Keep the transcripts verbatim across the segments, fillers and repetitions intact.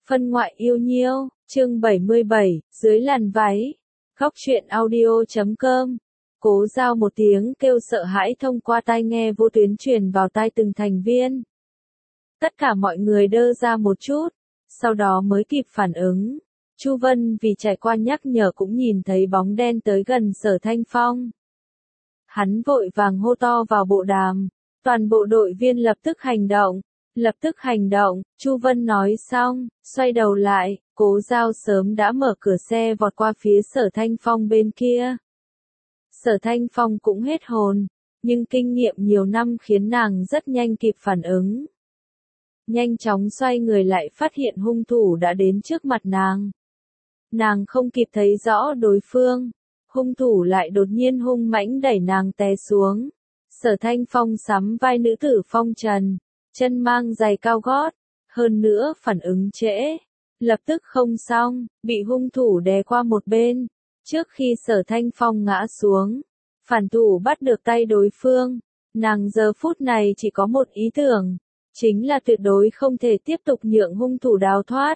Phân ngoại yêu nhiêu, chương bảy mươi bảy, dưới làn váy. Góc truyện audio chấm com. Cố Giao một tiếng kêu sợ hãi thông qua tai nghe vô tuyến truyền vào tai từng thành viên. Tất cả mọi người đơ ra một chút, sau đó mới kịp phản ứng. Chu Vân vì trải qua nhắc nhở cũng nhìn thấy bóng đen tới gần Sở Thanh Phong. Hắn vội vàng hô to vào bộ đàm, toàn bộ đội viên lập tức hành động. Lập tức hành động, Chu Vân nói xong, xoay đầu lại, Cố Giao sớm đã mở cửa xe vọt qua phía Sở Thanh Phong bên kia. Sở Thanh Phong cũng hết hồn, nhưng kinh nghiệm nhiều năm khiến nàng rất nhanh kịp phản ứng. Nhanh chóng xoay người lại phát hiện hung thủ đã đến trước mặt nàng. Nàng không kịp thấy rõ đối phương, hung thủ lại đột nhiên hung mãnh đẩy nàng té xuống. Sở Thanh Phong sắm vai nữ tử phong trần. Chân mang giày cao gót, hơn nữa phản ứng trễ, lập tức không xong, bị hung thủ đè qua một bên. Trước khi Sở Thanh Phong ngã xuống, phản thủ bắt được tay đối phương, nàng giờ phút này chỉ có một ý tưởng, chính là tuyệt đối không thể tiếp tục nhượng hung thủ đào thoát.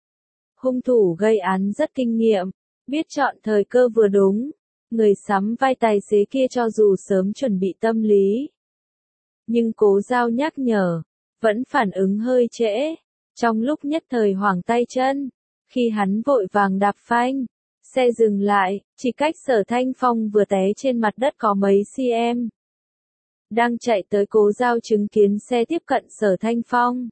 Hung thủ gây án rất kinh nghiệm, biết chọn thời cơ vừa đúng, người sắm vai tài xế kia cho dù sớm chuẩn bị tâm lý. Nhưng Cố Giao nhắc nhở, vẫn phản ứng hơi trễ, trong lúc nhất thời hoảng tay chân, khi hắn vội vàng đạp phanh, xe dừng lại, chỉ cách Sở Thanh Phong vừa té trên mặt đất có mấy cm. Đang chạy tới Cố Giao chứng kiến xe tiếp cận Sở Thanh Phong.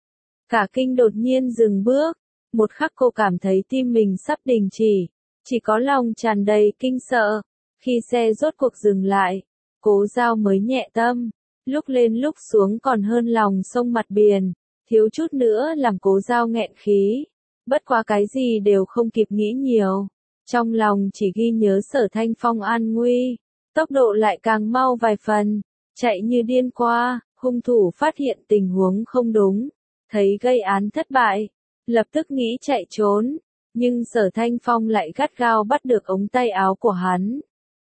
Cả kinh đột nhiên dừng bước, một khắc cô cảm thấy tim mình sắp đình chỉ, chỉ có lòng tràn đầy kinh sợ, khi xe rốt cuộc dừng lại, Cố Giao mới nhẹ tâm. Lúc lên lúc xuống còn hơn lòng sông mặt biển, thiếu chút nữa làm Cố Giao nghẹn khí. Bất quá cái gì đều không kịp nghĩ nhiều, trong lòng chỉ ghi nhớ Sở Thanh Phong an nguy, tốc độ lại càng mau vài phần, chạy như điên qua, hung thủ phát hiện tình huống không đúng, thấy gây án thất bại, lập tức nghĩ chạy trốn, nhưng Sở Thanh Phong lại gắt gao bắt được ống tay áo của hắn,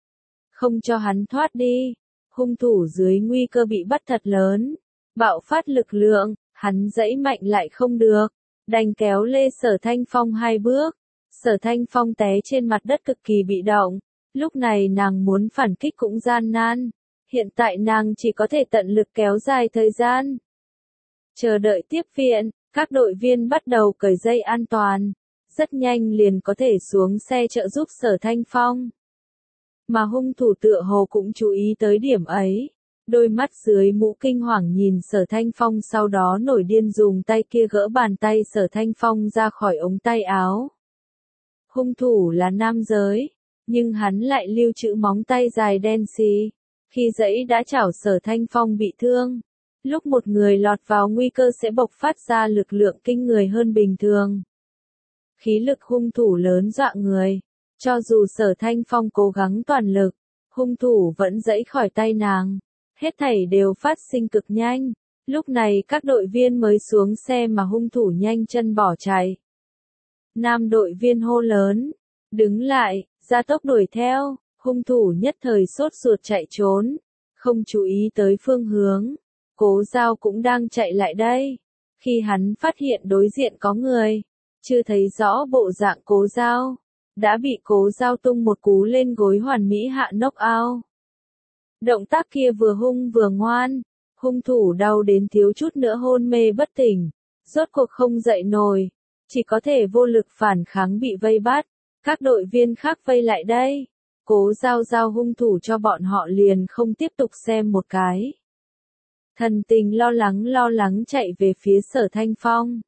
không cho hắn thoát đi. Hung thủ dưới nguy cơ bị bắt thật lớn, bạo phát lực lượng, hắn giãy mạnh lại không được, đành kéo lê Sở Thanh Phong hai bước. Sở Thanh Phong té trên mặt đất cực kỳ bị động, lúc này nàng muốn phản kích cũng gian nan, hiện tại nàng chỉ có thể tận lực kéo dài thời gian. Chờ đợi tiếp viện, các đội viên bắt đầu cởi dây an toàn, rất nhanh liền có thể xuống xe trợ giúp Sở Thanh Phong. Mà hung thủ tựa hồ cũng chú ý tới điểm ấy, đôi mắt dưới mũ kinh hoàng nhìn Sở Thanh Phong, sau đó nổi điên dùng tay kia gỡ bàn tay Sở Thanh Phong ra khỏi ống tay áo. Hung thủ là nam giới, nhưng hắn lại lưu trữ móng tay dài đen xì, khi giãy đã chảo Sở Thanh Phong bị thương. Lúc một người lọt vào nguy cơ sẽ bộc phát ra lực lượng kinh người hơn bình thường. Khí lực hung thủ lớn dọa người. Cho dù Sở Thanh Phong cố gắng toàn lực, hung thủ vẫn giãy khỏi tay nàng. Hết thảy đều phát sinh cực nhanh. Lúc này các đội viên mới xuống xe mà hung thủ nhanh chân bỏ chạy. Nam đội viên hô lớn, đứng lại, ra tốc đuổi theo. Hung thủ nhất thời sốt ruột chạy trốn, không chú ý tới phương hướng. Cố Giao cũng đang chạy lại đây. Khi hắn phát hiện đối diện có người, chưa thấy rõ bộ dạng Cố Giao, đã bị Cố Giao tung một cú lên gối hoàn mỹ hạ knock out. Động tác kia vừa hung vừa ngoan, hung thủ đau đến thiếu chút nữa hôn mê bất tỉnh, rốt cuộc không dậy nổi, chỉ có thể vô lực phản kháng bị vây bắt. Các đội viên khác vây lại đây, Cố Giao giao hung thủ cho bọn họ liền không tiếp tục xem một cái. Thần tình lo lắng lo lắng chạy về phía Sở Thanh Phong.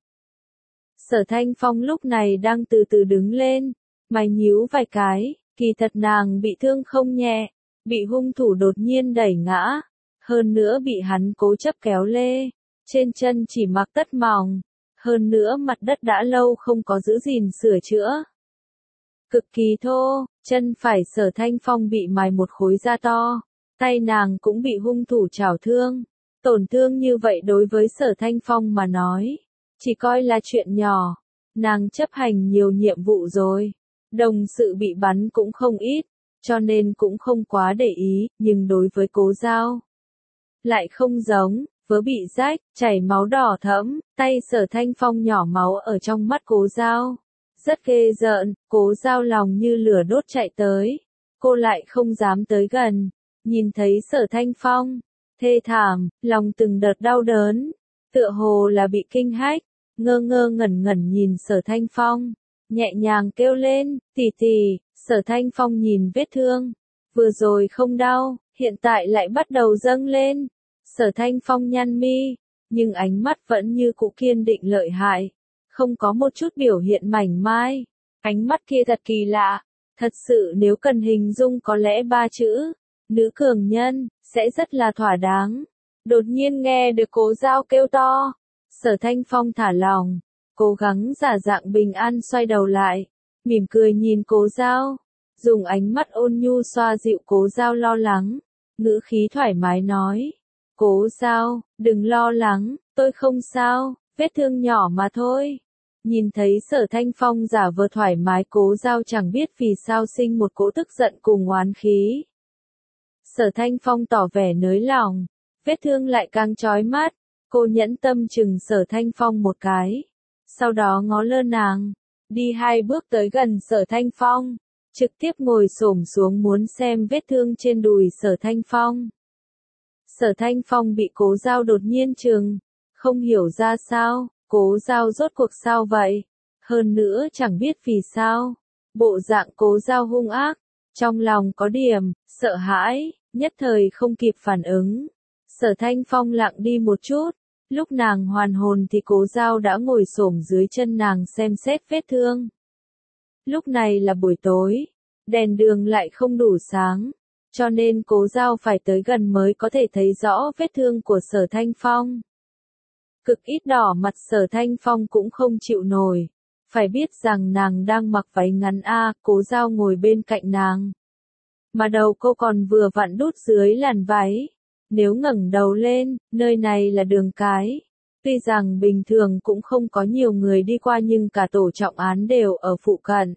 Sở Thanh Phong lúc này đang từ từ đứng lên, mày nhíu vài cái, kỳ thật nàng bị thương không nhẹ, bị hung thủ đột nhiên đẩy ngã, hơn nữa bị hắn cố chấp kéo lê, trên chân chỉ mặc tất mỏng, hơn nữa mặt đất đã lâu không có giữ gìn sửa chữa. Cực kỳ thô, chân phải Sở Thanh Phong bị mài một khối da to, tay nàng cũng bị hung thủ chảo thương, tổn thương như vậy đối với Sở Thanh Phong mà nói, chỉ coi là chuyện nhỏ, nàng chấp hành nhiều nhiệm vụ rồi. Đồng sự bị bắn cũng không ít, cho nên cũng không quá để ý, nhưng đối với Cố Giao lại không giống, vớ bị rách, chảy máu đỏ thẫm, tay Sở Thanh Phong nhỏ máu ở trong mắt Cố Dao. Rất ghê rợn, Cố Dao lòng như lửa đốt chạy tới. Cô lại không dám tới gần. Nhìn thấy Sở Thanh Phong, thê thảm, lòng từng đợt đau đớn. Tựa hồ là bị kinh hách, ngơ ngơ ngẩn ngẩn nhìn Sở Thanh Phong. Nhẹ nhàng kêu lên, tỷ tỷ. Sở Thanh Phong nhìn vết thương. Vừa rồi không đau, hiện tại lại bắt đầu dâng lên. Sở Thanh Phong nhăn mi, nhưng ánh mắt vẫn như cũ kiên định lợi hại. Không có một chút biểu hiện mảnh mai. Ánh mắt kia thật kỳ lạ. Thật sự nếu cần hình dung có lẽ ba chữ, nữ cường nhân, sẽ rất là thỏa đáng. Đột nhiên nghe được Cố Dao kêu to. Sở Thanh Phong thả lòng, cố gắng giả dạng bình an xoay đầu lại, mỉm cười nhìn Cố Dao, dùng ánh mắt ôn nhu xoa dịu Cố Dao lo lắng, ngữ khí thoải mái nói. Cố Dao, đừng lo lắng, tôi không sao, vết thương nhỏ mà thôi. Nhìn thấy Sở Thanh Phong giả vờ thoải mái, Cố Dao chẳng biết vì sao sinh một cỗ tức giận cùng oán khí. Sở Thanh Phong tỏ vẻ nới lòng, vết thương lại càng chói mắt, cô nhẫn tâm chừng Sở Thanh Phong một cái. Sau đó ngó lơ nàng, đi hai bước tới gần Sở Thanh Phong, trực tiếp ngồi xổm xuống muốn xem vết thương trên đùi Sở Thanh Phong. Sở Thanh Phong bị Cố Dao đột nhiên chừng, không hiểu ra sao, Cố Dao rốt cuộc sao vậy? Hơn nữa chẳng biết vì sao, bộ dạng Cố Dao hung ác, trong lòng có điểm sợ hãi, nhất thời không kịp phản ứng. Sở Thanh Phong lặng đi một chút, lúc nàng hoàn hồn thì Cố Dao đã ngồi xổm dưới chân nàng xem xét vết thương. Lúc này là buổi tối, đèn đường lại không đủ sáng, cho nên Cố Dao phải tới gần mới có thể thấy rõ vết thương của Sở Thanh Phong. Cực ít đỏ mặt Sở Thanh Phong cũng không chịu nổi, phải biết rằng nàng đang mặc váy ngắn a, Cố Dao ngồi bên cạnh nàng, mà đầu cô còn vừa vặn đút dưới làn váy. Nếu ngẩng đầu lên, nơi này là đường cái. Tuy rằng bình thường cũng không có nhiều người đi qua nhưng cả tổ trọng án đều ở phụ cận.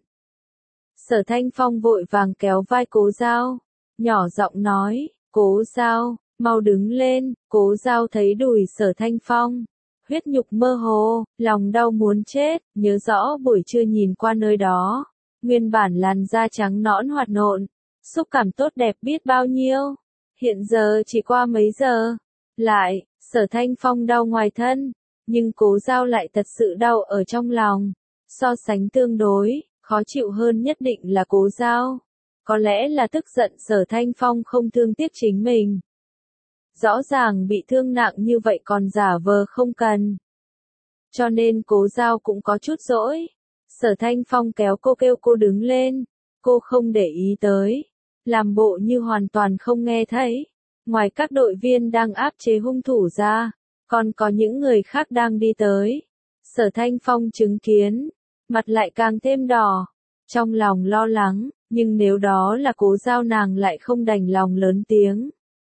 Sở Thanh Phong vội vàng kéo vai Cố Dao, nhỏ giọng nói, Cố Dao, mau đứng lên. Cố Dao thấy đùi Sở Thanh Phong, huyết nhục mơ hồ, lòng đau muốn chết, nhớ rõ buổi trưa nhìn qua nơi đó. Nguyên bản làn da trắng nõn hoạt nộn, xúc cảm tốt đẹp biết bao nhiêu. Hiện giờ chỉ qua mấy giờ, lại, Sở Thanh Phong đau ngoài thân, nhưng Cố Dao lại thật sự đau ở trong lòng. So sánh tương đối, khó chịu hơn nhất định là Cố Dao. Có lẽ là tức giận Sở Thanh Phong không thương tiếc chính mình. Rõ ràng bị thương nặng như vậy còn giả vờ không cần. Cho nên Cố Dao cũng có chút dỗi. Sở Thanh Phong kéo cô kêu cô đứng lên, cô không để ý tới. Làm bộ như hoàn toàn không nghe thấy. Ngoài các đội viên đang áp chế hung thủ ra, còn có những người khác đang đi tới. Sở Thanh Phong chứng kiến, mặt lại càng thêm đỏ, trong lòng lo lắng, nhưng nếu đó là Cố Dao nàng lại không đành lòng lớn tiếng.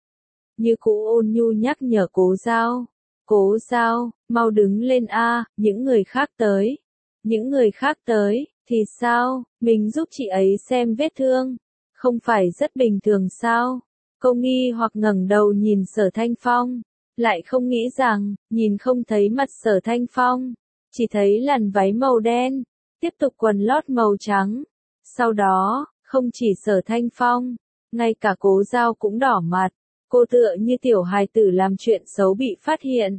Như cũ ôn nhu nhắc nhở Cố Dao, Cố Dao, mau đứng lên a, những người khác tới. Những người khác tới, thì sao, mình giúp chị ấy xem vết thương. Không phải rất bình thường sao? Cô nghi hoặc ngẩng đầu nhìn Sở Thanh Phong, lại không nghĩ rằng, nhìn không thấy mặt Sở Thanh Phong, chỉ thấy làn váy màu đen, tiếp tục quần lót màu trắng. Sau đó, không chỉ Sở Thanh Phong, ngay cả Cố Dao cũng đỏ mặt, cô tựa như tiểu hài tử làm chuyện xấu bị phát hiện.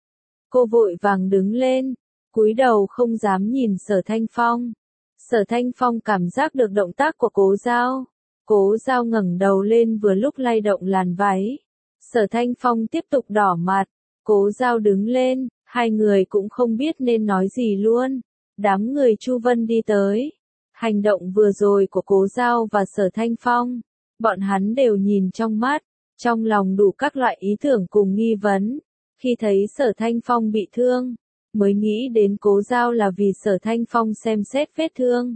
Cô vội vàng đứng lên, cúi đầu không dám nhìn Sở Thanh Phong. Sở Thanh Phong cảm giác được động tác của Cố Dao. Cố Dao ngẩng đầu lên vừa lúc lay động làn váy. Sở Thanh Phong tiếp tục đỏ mặt. Cố Dao đứng lên, hai người cũng không biết nên nói gì luôn. Đám người Chu Vân đi tới. Hành động vừa rồi của Cố Dao và Sở Thanh Phong, bọn hắn đều nhìn trong mắt, trong lòng đủ các loại ý tưởng cùng nghi vấn. Khi thấy Sở Thanh Phong bị thương, mới nghĩ đến Cố Dao là vì Sở Thanh Phong xem xét vết thương.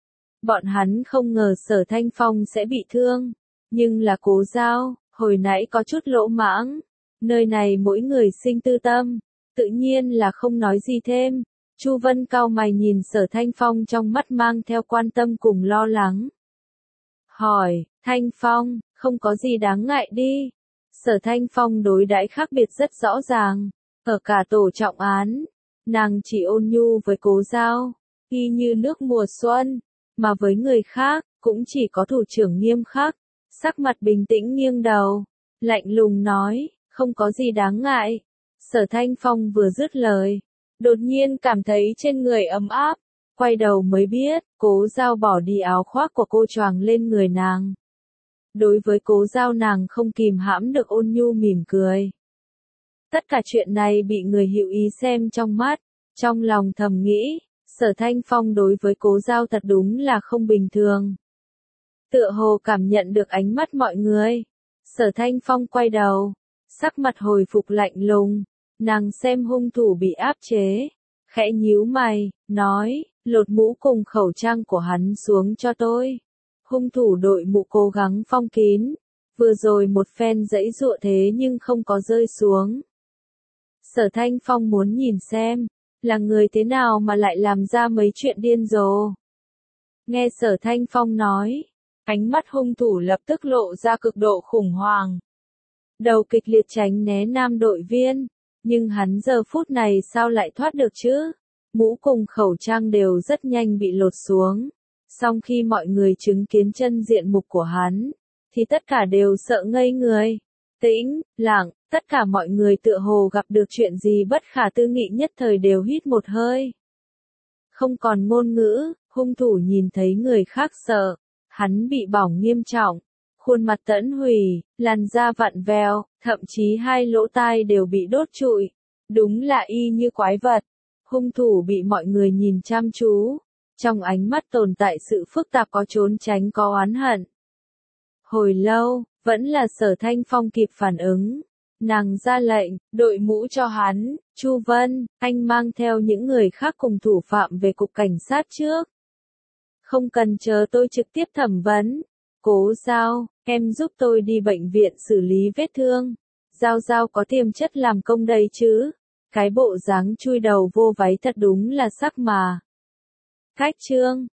Bọn hắn không ngờ Sở Thanh Phong sẽ bị thương, nhưng là Cố Dao, hồi nãy có chút lỗ mãng. Nơi này mỗi người sinh tư tâm, tự nhiên là không nói gì thêm. Chu Vân cau mày nhìn Sở Thanh Phong trong mắt mang theo quan tâm cùng lo lắng. Hỏi, Thanh Phong, không có gì đáng ngại đi. Sở Thanh Phong đối đãi khác biệt rất rõ ràng. Ở cả tổ trọng án, nàng chỉ ôn nhu với Cố Giao, y như nước mùa xuân, mà với người khác, cũng chỉ có thủ trưởng nghiêm khắc, sắc mặt bình tĩnh nghiêng đầu, lạnh lùng nói, không có gì đáng ngại. Sở Thanh Phong vừa dứt lời, đột nhiên cảm thấy trên người ấm áp, quay đầu mới biết, Cố Giao bỏ đi áo khoác của cô choàng lên người nàng. Đối với Cố Giao nàng không kìm hãm được ôn nhu mỉm cười. Tất cả chuyện này bị người hữu ý xem trong mắt, trong lòng thầm nghĩ, Sở Thanh Phong đối với Cố Giao thật đúng là không bình thường. Tựa hồ cảm nhận được ánh mắt mọi người, Sở Thanh Phong quay đầu, sắc mặt hồi phục lạnh lùng, nàng xem hung thủ bị áp chế, khẽ nhíu mày, nói, lột mũ cùng khẩu trang của hắn xuống cho tôi. Hung thủ đội mũ cố gắng phong kín, vừa rồi một phen giãy giụa thế nhưng không có rơi xuống. Sở Thanh Phong muốn nhìn xem, là người thế nào mà lại làm ra mấy chuyện điên rồ. Nghe Sở Thanh Phong nói, ánh mắt hung thủ lập tức lộ ra cực độ khủng hoảng. Đầu kịch liệt tránh né nam đội viên, nhưng hắn giờ phút này sao lại thoát được chứ? Mũ cùng khẩu trang đều rất nhanh bị lột xuống. Song khi mọi người chứng kiến chân diện mục của hắn, thì tất cả đều sợ ngây người. Tĩnh, lặng, tất cả mọi người tựa hồ gặp được chuyện gì bất khả tư nghị nhất thời đều hít một hơi. Không còn ngôn ngữ, hung thủ nhìn thấy người khác sợ, hắn bị bỏng nghiêm trọng, khuôn mặt tẫn hủy, làn da vặn vẹo, thậm chí hai lỗ tai đều bị đốt trụi. Đúng là y như quái vật. Hung thủ bị mọi người nhìn chăm chú, trong ánh mắt tồn tại sự phức tạp có trốn tránh có oán hận. Hồi lâu, vẫn là Sở Thanh Phong kịp phản ứng. Nàng ra lệnh, đội mũ cho hắn, Chu Vân, anh mang theo những người khác cùng thủ phạm về cục cảnh sát trước. Không cần chờ tôi trực tiếp thẩm vấn. Cố Giao, em giúp tôi đi bệnh viện xử lý vết thương. Giao Giao có tiềm chất làm công đây chứ. Cái bộ dáng chui đầu vô váy thật đúng là sắc mà. Cách chương